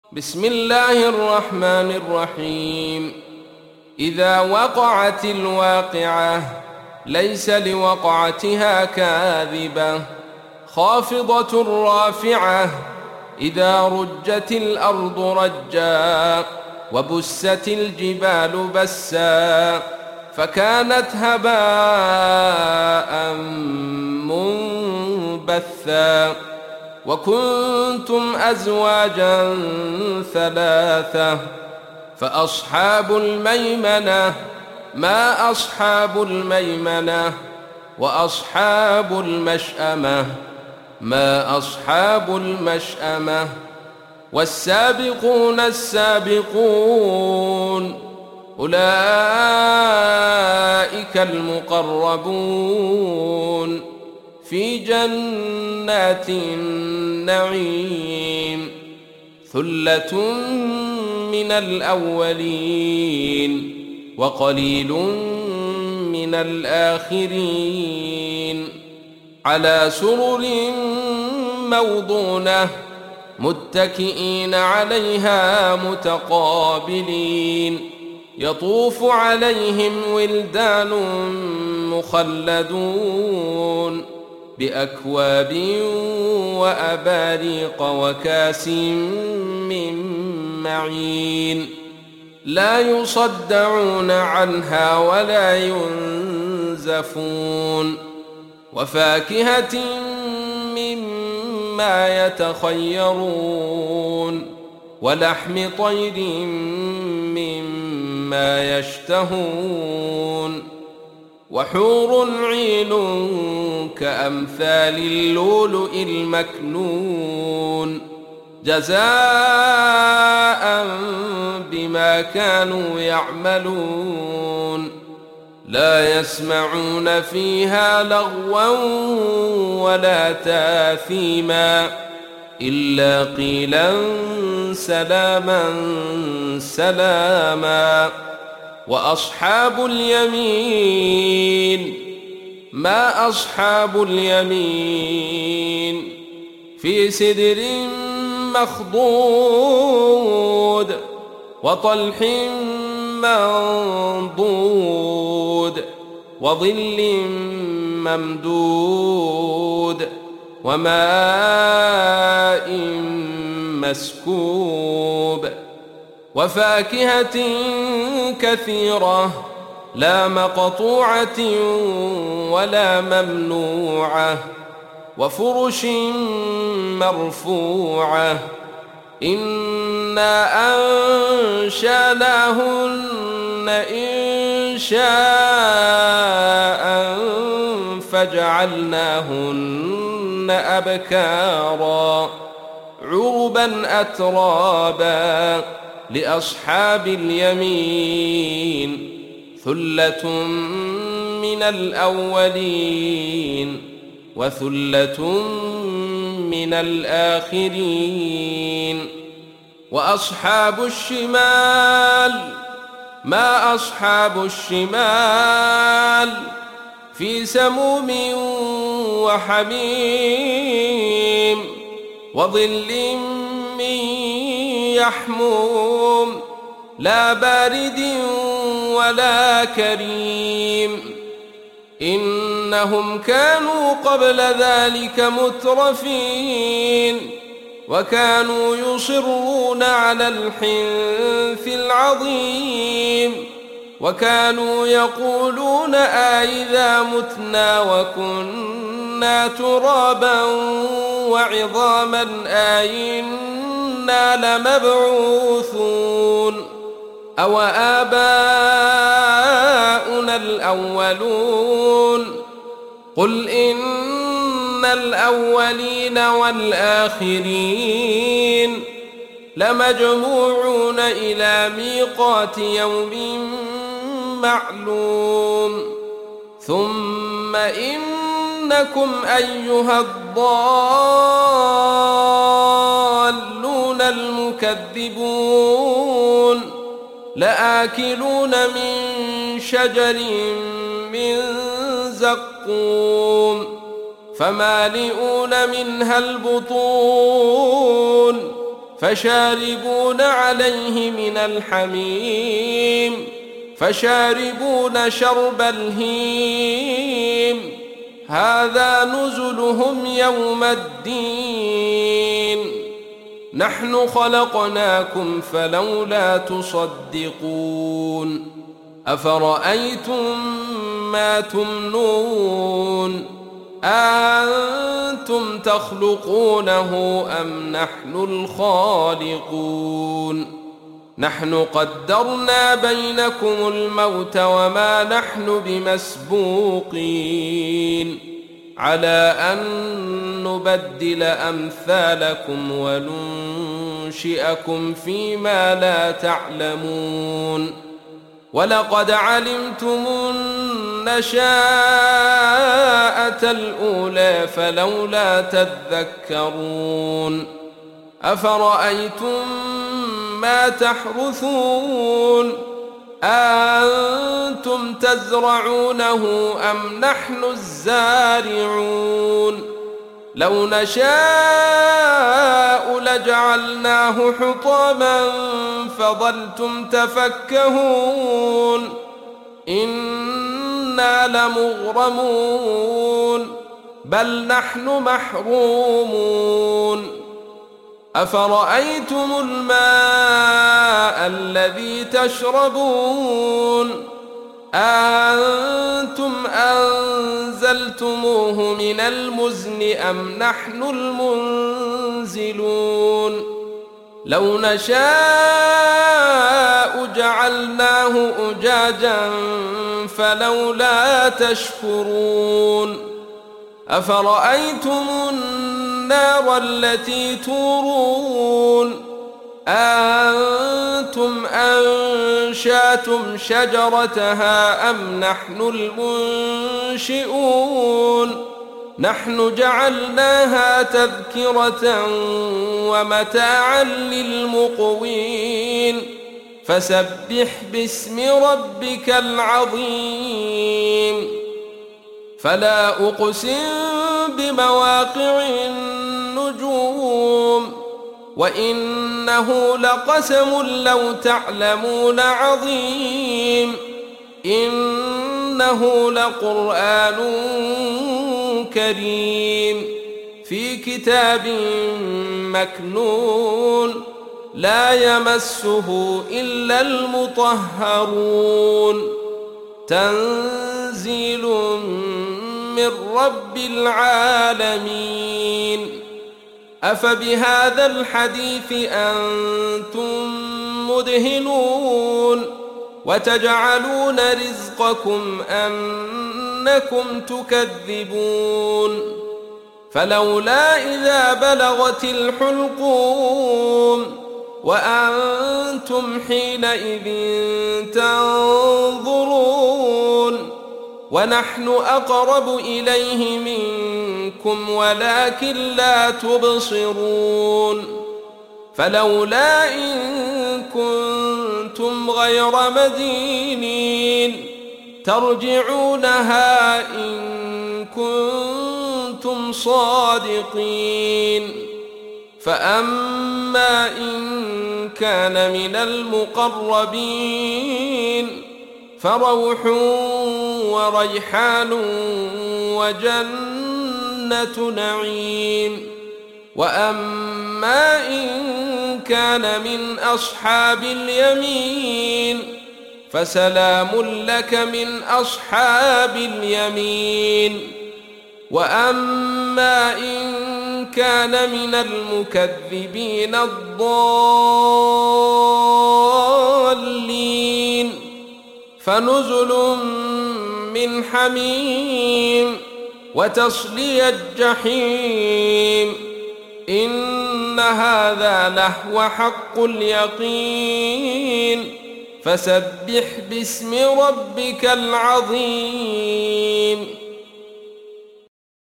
بسم الله الرحمن الرحيم. إذا وقعت الواقعة ليس لوقعتها كاذبة خافضة رافعة إذا رجت الأرض رجا وبست الجبال بسا فكانت هباء منبثا وكنتم أزواجا ثلاثة فأصحاب الميمنة ما أصحاب الميمنة وأصحاب المشأمة ما أصحاب المشأمة والسابقون السابقون أولئك المقربون في جنات النعيم ثلة من الأولين وقليل من الآخرين على سرر موضونة متكئين عليها متقابلين يطوف عليهم ولدان مخلدون بأكواب وأباريق وكاس من معين لا يصدعون عنها ولا ينزفون وفاكهة مما يتخيرون ولحم طير مما يشتهون وحور عين كأمثال اللؤلؤ المكنون جزاء بما كانوا يعملون لا يسمعون فيها لغوا ولا تاثيما إلا قيلا سلاما سلاما وأصحاب اليمين ما أصحاب اليمين في سدر مخضود وطلح منضود وظل ممدود وماء مسكوب وفاكهة كثيرة لا مقطوعة ولا ممنوعة وفرش مرفوعة إنا أنشأناهن إنشاء فجعلناهن أبكارا عربا أترابا لأصحاب اليمين ثلة من الأولين وثلة من الآخرين وأصحاب الشمال ما أصحاب الشمال في سموم وحميم وظل من يحموم لا بارد ولا كريم إنهم كانوا قبل ذلك مترفين وكانوا يصرون على الحنث العظيم وكانوا يقولون أإذا متنا وكنا ترابا وعظاما أإنا لمبعوثون أو آباؤنا الأولون قل إن الأولين والآخرين لمجموعون إلى ميقات يوم معلوم ثم إنكم أيها الضالون المكذبون لآكلون من شجر من زقوم فمالئون منها البطون فشاربون عليه من الحميم فشاربون شرب الهيم هذا نزلهم يوم الدين نحن خلقناكم فلولا تصدقون أفرأيتم ما تمنون أنتم تخلقونه أم نحن الخالقون نحن قدرنا بينكم الموت وما نحن بمسبوقين على أن نبدل أمثالكم وننشئكم فيما لا تعلمون ولقد علمتم النشاءة الأولى فلولا تذكرون أفرأيتم ما تحرثون أنتم تزرعونه أم نحن الزارعون لو نشاء لجعلناه حطاما فظلتم تفكهون إنا لمغرمون بل نحن محرومون أفرأيتم الماء الذي تشربون أنتم أنزلتموه من المزن أم نحن المنزلون لو نشاء جعلناه أجاجا فلولا تشكرون أفرأيتم النار التي تورون أنتم أنشأتم شجرتها أم نحن المنشئون نحن جعلناها تذكرة ومتاعا للمقوين فسبح باسم ربك العظيم فلا أقسم بمواقع النجوم وإنه لقسم لو تعلمون عظيم إنه لقرآن كريم في كتاب مكنون لا يمسه إلا المطهرون تنزيل من رب العالمين أفبهذا الحديث أنتم مدهنون وتجعلون رزقكم أنكم تكذبون فلولا إذا بلغت الحلقوم وأنتم حينئذ تنظرون ونحن أقرب إليه منكم ولكن لا تبصرون فلولا إن كنتم غير مدينين ترجعونها إن كنتم صادقين فأما إن كان من المقربين فروح وريحان وجنة نعيم وأما إن كان من أصحاب اليمين فسلام لك من أصحاب اليمين وأما إن كان من المكذبين الضالين فنزل من حميم وتصلية الجحيم إن هذا لهو حق اليقين فسبح باسم ربك العظيم